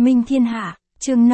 Minh Thiên Hạ, chương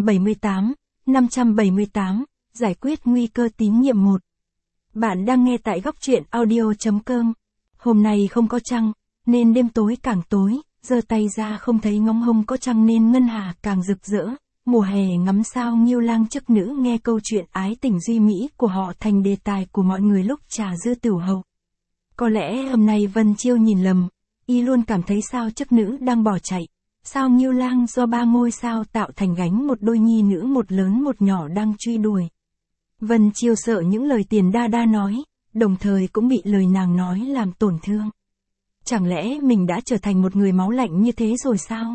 578, giải quyết nguy cơ tín nhiệm 1. Bạn đang nghe tại góc truyện audio.com. Hôm nay không có trăng, nên đêm tối càng tối, giơ tay ra không thấy ngóng hông có trăng nên ngân hà càng rực rỡ. Mùa hè ngắm sao Nghiêu Lang chức nữ nghe câu chuyện ái tình duy mỹ của họ thành đề tài của mọi người lúc trà dư tửu hậu. Có lẽ hôm nay Vân Chiêu nhìn lầm, y luôn cảm thấy sao chức nữ đang bỏ chạy. Sao Nghiêu Lang do 3 ngôi sao tạo thành gánh một đôi nhi nữ một lớn một nhỏ đang truy đuổi. Vân Chiêu sợ những lời Tiền Đa Đa nói, đồng thời cũng bị lời nàng nói làm tổn thương. Chẳng lẽ mình đã trở thành một người máu lạnh như thế rồi sao?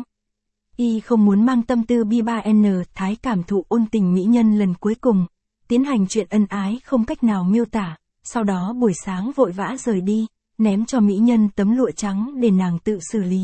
Y không muốn mang tâm tư bi-ba-n thái cảm thụ ôn tình mỹ nhân lần cuối cùng, tiến hành chuyện ân ái không cách nào miêu tả, sau đó buổi sáng vội vã rời đi, ném cho mỹ nhân tấm lụa trắng để nàng tự xử lý.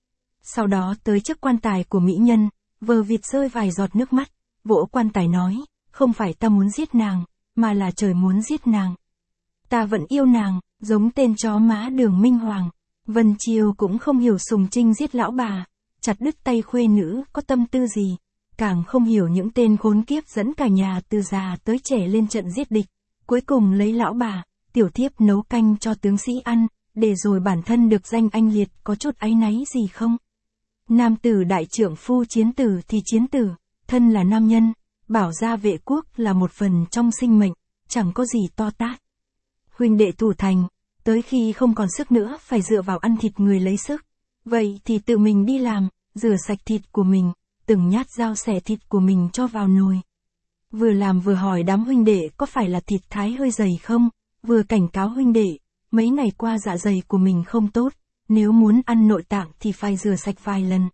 Sau đó tới trước quan tài của mỹ nhân, vờ vịt rơi vài giọt nước mắt, vỗ quan tài nói, không phải ta muốn giết nàng, mà là trời muốn giết nàng. Ta vẫn yêu nàng, giống tên chó má Đường Minh Hoàng. Vân Chiêu cũng không hiểu Sùng Trinh giết lão bà, chặt đứt tay khuê nữ có tâm tư gì, càng không hiểu những tên khốn kiếp dẫn cả nhà từ già tới trẻ lên trận giết địch, cuối cùng lấy lão bà, tiểu thiếp nấu canh cho tướng sĩ ăn, để rồi bản thân được danh anh liệt có chút áy náy gì không? Nam tử đại trượng phu chiến tử thì chiến tử, thân là nam nhân, bảo gia vệ quốc là một phần trong sinh mệnh, chẳng có gì to tát. Huynh đệ thủ thành, tới khi không còn sức nữa phải dựa vào ăn thịt người lấy sức, vậy thì tự mình đi làm, rửa sạch thịt của mình, từng nhát dao xẻ thịt của mình cho vào nồi. Vừa làm vừa hỏi đám huynh đệ có phải là thịt thái hơi dày không, vừa cảnh cáo huynh đệ, mấy ngày qua dạ dày của mình không tốt, nếu muốn ăn nội tạng thì phải rửa sạch vài lần.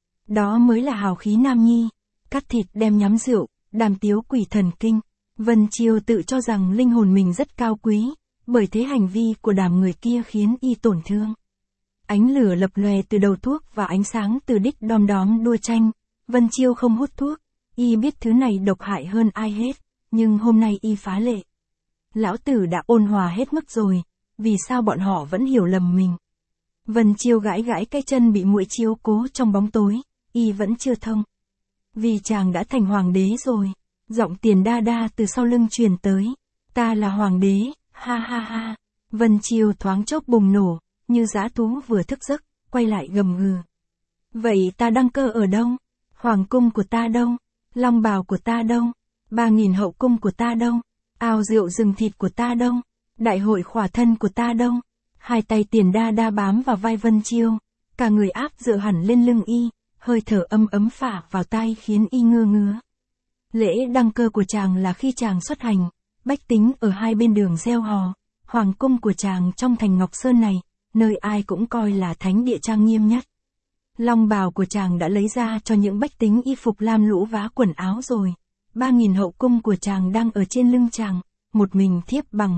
Đó mới là hào khí nam nhi, cắt thịt đem nhắm rượu, đàm tiếu quỷ thần kinh. Vân Chiêu tự cho rằng linh hồn mình rất cao quý, bởi thế hành vi của đám người kia khiến y tổn thương. Ánh lửa lập lòe từ đầu thuốc và ánh sáng từ đích đom đóm đua tranh. Vân Chiêu không hút thuốc, y biết thứ này độc hại hơn ai hết, nhưng hôm nay y phá lệ. Lão tử đã ôn hòa hết mức rồi, vì sao bọn họ vẫn hiểu lầm mình? Vân Chiêu gãi gãi cái chân bị muỗi chiếu cố trong bóng tối, y vẫn chưa thông. Vì chàng đã thành hoàng đế rồi, giọng Tiền Đa Đa từ sau lưng truyền tới, ta là hoàng đế, ha ha ha. Vân Chiêu thoáng chốc bùng nổ, như dã thú vừa thức giấc, quay lại gầm gừ. Vậy ta đăng cơ ở đâu? Hoàng cung của ta đâu? Long bào của ta đâu? 3.000 hậu cung của ta đâu? Ao rượu rừng thịt của ta đâu? Đại hội khỏa thân của ta đâu? Hai tay Tiền Đa Đa bám vào vai Vân Chiêu, cả người áp dựa hẳn lên lưng y, hơi thở ấm ấm phả vào tai khiến y ngơ ngứa. Lễ đăng cơ của chàng là khi chàng xuất hành, bách tính ở hai bên đường reo hò, hoàng cung của chàng trong thành Ngọc Sơn này, nơi ai cũng coi là thánh địa trang nghiêm nhất. Long bào của chàng đã lấy ra cho những bách tính y phục lam lũ vá quần áo rồi. 3.000 hậu cung của chàng đang ở trên lưng chàng, một mình thiếp bằng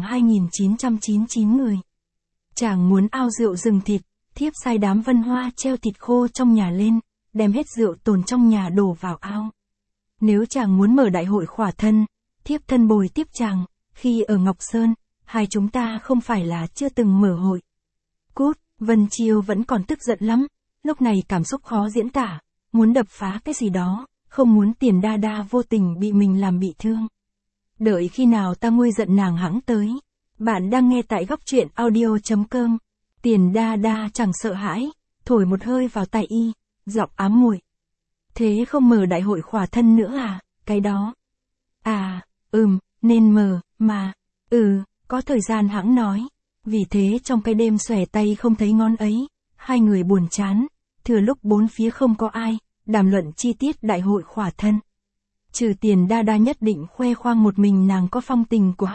2.999 người. Chàng muốn ao rượu rừng thịt, thiếp sai đám Vân Hoa treo thịt khô trong nhà lên, đem hết rượu tồn trong nhà đổ vào ao. Nếu chàng muốn mở đại hội khỏa thân, thiếp thân bồi tiếp chàng, khi ở Ngọc Sơn, hai chúng ta không phải là chưa từng mở hội. Cút, Vân Chiêu vẫn còn tức giận lắm, lúc này cảm xúc khó diễn tả, muốn đập phá cái gì đó, không muốn Tiền Đa Đa vô tình bị mình làm bị thương. Đợi khi nào ta nguôi giận nàng hẵng tới. Bạn đang nghe tại góc truyện audio.com. Tiền Đa Đa chẳng sợ hãi, thổi một hơi vào tai y, giọng ám muội. Thế không mở đại hội khỏa thân nữa à, cái đó? À, nên mở, mà, có thời gian hẵng nói. Vì thế trong cái đêm xòe tay không thấy ngón ấy, hai người buồn chán, thừa lúc bốn phía không có ai, đàm luận chi tiết đại hội khỏa thân. Trừ Tiền Đa Đa nhất định khoe khoang một mình nàng có phong tình của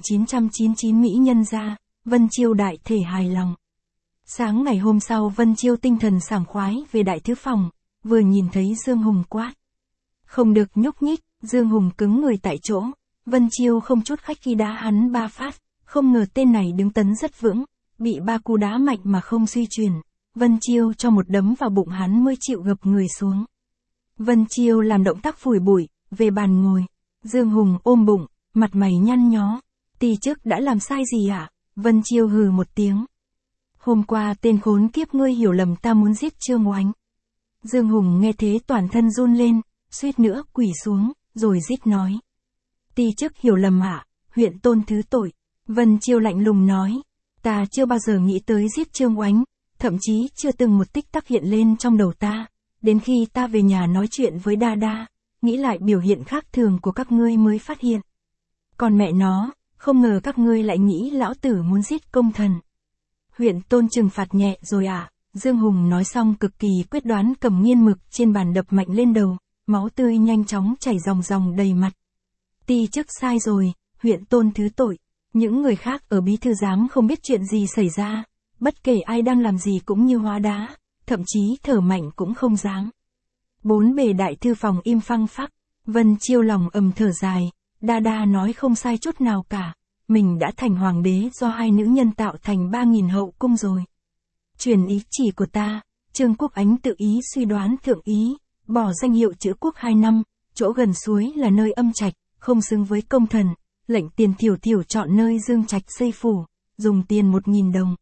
2.999 mỹ nhân ra, Vân Chiêu đại thể hài lòng. Sáng ngày hôm sau Vân Chiêu tinh thần sảng khoái về đại thư phòng, vừa nhìn thấy Dương Hùng quát. Không được nhúc nhích, Dương Hùng cứng người tại chỗ, Vân Chiêu không chút khách khi đá hắn 3 phát, không ngờ tên này đứng tấn rất vững, bị 3 cú đá mạnh mà không suy chuyển, Vân Chiêu cho một đấm vào bụng hắn mới chịu gập người xuống. Vân Chiêu làm động tác phủi bụi, về bàn ngồi, Dương Hùng ôm bụng, mặt mày nhăn nhó, tỳ chức đã làm sai gì ạ? Vân Chiêu hừ một tiếng. Hôm qua tên khốn kiếp ngươi hiểu lầm ta muốn giết Trương Oánh. Dương Hùng nghe thế toàn thân run lên, suýt nữa quỳ xuống, rồi rít nói. Ti chức hiểu lầm ạ, huyện tôn thứ tội. Vân Chiêu lạnh lùng nói. Ta chưa bao giờ nghĩ tới giết Trương Oánh, thậm chí chưa từng một tích tắc hiện lên trong đầu ta. Đến khi ta về nhà nói chuyện với Đa Đa, nghĩ lại biểu hiện khác thường của các ngươi mới phát hiện. Còn mẹ nó, không ngờ các ngươi lại nghĩ lão tử muốn giết công thần. Huyện tôn trừng phạt nhẹ rồi ạ. Dương Hùng nói xong cực kỳ quyết đoán cầm nghiên mực trên bàn đập mạnh lên đầu, máu tươi nhanh chóng chảy ròng ròng đầy mặt. Ti chức sai rồi, huyện tôn thứ tội. Những người khác ở bí thư giám không biết chuyện gì xảy ra, bất kể ai đang làm gì cũng như hóa đá, thậm chí thở mạnh cũng không dám. Bốn bề đại thư phòng im phăng phắc, Vân Chiêu lòng ầm thở dài, Đa Đa nói không sai chút nào cả, mình đã thành hoàng đế do hai nữ nhân tạo thành 3.000 hậu cung rồi. Truyền ý chỉ của ta, Trương Quốc Ánh tự ý suy đoán thượng ý, bỏ danh hiệu chữ quốc 2 năm, chỗ gần suối là nơi âm trạch, không xứng với công thần, lệnh tiền thiểu thiểu chọn nơi dương trạch xây phủ, dùng tiền 1.000 đồng.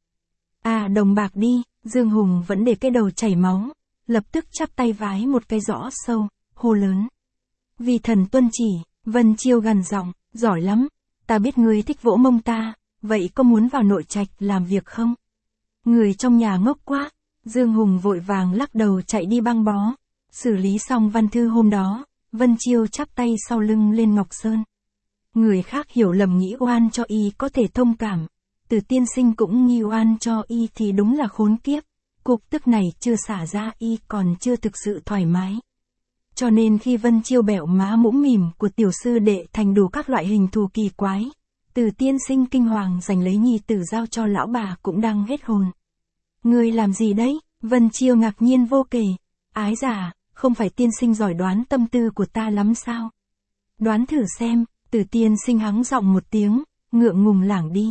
À đồng bạc đi, Dương Hùng vẫn để cái đầu chảy máu, lập tức chắp tay vái một cái rõ sâu, hô lớn. Vì thần tuân chỉ, Vân Chiêu gằn giọng, giỏi lắm, ta biết ngươi thích vỗ mông ta, vậy có muốn vào nội trạch làm việc không? Người trong nhà ngốc quá, Dương Hùng vội vàng lắc đầu chạy đi băng bó. Xử lý xong văn thư hôm đó, Vân Chiêu chắp tay sau lưng lên Ngọc Sơn. Người khác hiểu lầm nghĩ oan cho y có thể thông cảm, Từ tiên sinh cũng nghi oan cho y thì đúng là khốn kiếp, cục tức này chưa xả ra y còn chưa thực sự thoải mái. Cho nên khi Vân Chiêu bẹo má mũm mỉm của tiểu sư đệ thành đủ các loại hình thù kỳ quái, Từ tiên sinh kinh hoàng giành lấy nhi tử giao cho lão bà cũng đang hết hồn. Ngươi làm gì đấy? Vân Chiêu ngạc nhiên vô kể. Ái giả, không phải tiên sinh giỏi đoán tâm tư của ta lắm sao? Đoán thử xem, Từ tiên sinh hắng giọng một tiếng, ngượng ngùng lảng đi.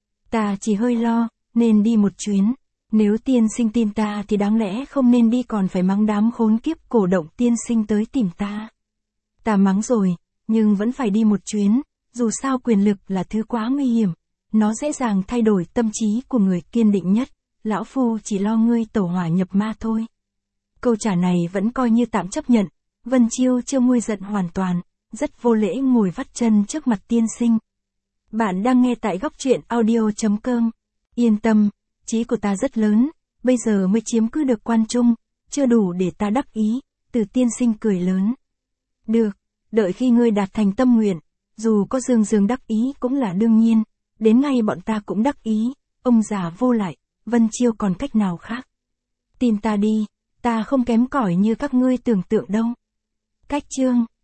Ta chỉ hơi lo, nên đi một chuyến. Nếu tiên sinh tin ta thì đáng lẽ không nên đi còn phải mắng đám khốn kiếp cổ động tiên sinh tới tìm ta. Ta mắng rồi, nhưng vẫn phải đi một chuyến, dù sao quyền lực là thứ quá nguy hiểm. Nó dễ dàng thay đổi tâm trí của người kiên định nhất. Lão phu chỉ lo ngươi tẩu hỏa nhập ma thôi. Câu trả này vẫn coi như tạm chấp nhận. Vân Chiêu chưa nguôi giận hoàn toàn, rất vô lễ ngồi vắt chân trước mặt tiên sinh. Bạn đang nghe tại góc truyện audio.com. Yên tâm, trí của ta rất lớn, bây giờ mới chiếm cứ được quan trung, chưa đủ để ta đắc ý. Từ tiên sinh cười lớn. Được, đợi khi ngươi đạt thành tâm nguyện, dù có dương dương đắc ý cũng là đương nhiên, đến ngay bọn ta cũng đắc ý. Ông già vô lại, Vân Chiêu còn cách nào khác? Tin ta đi, ta không kém cỏi như các ngươi tưởng tượng đâu. Cách chương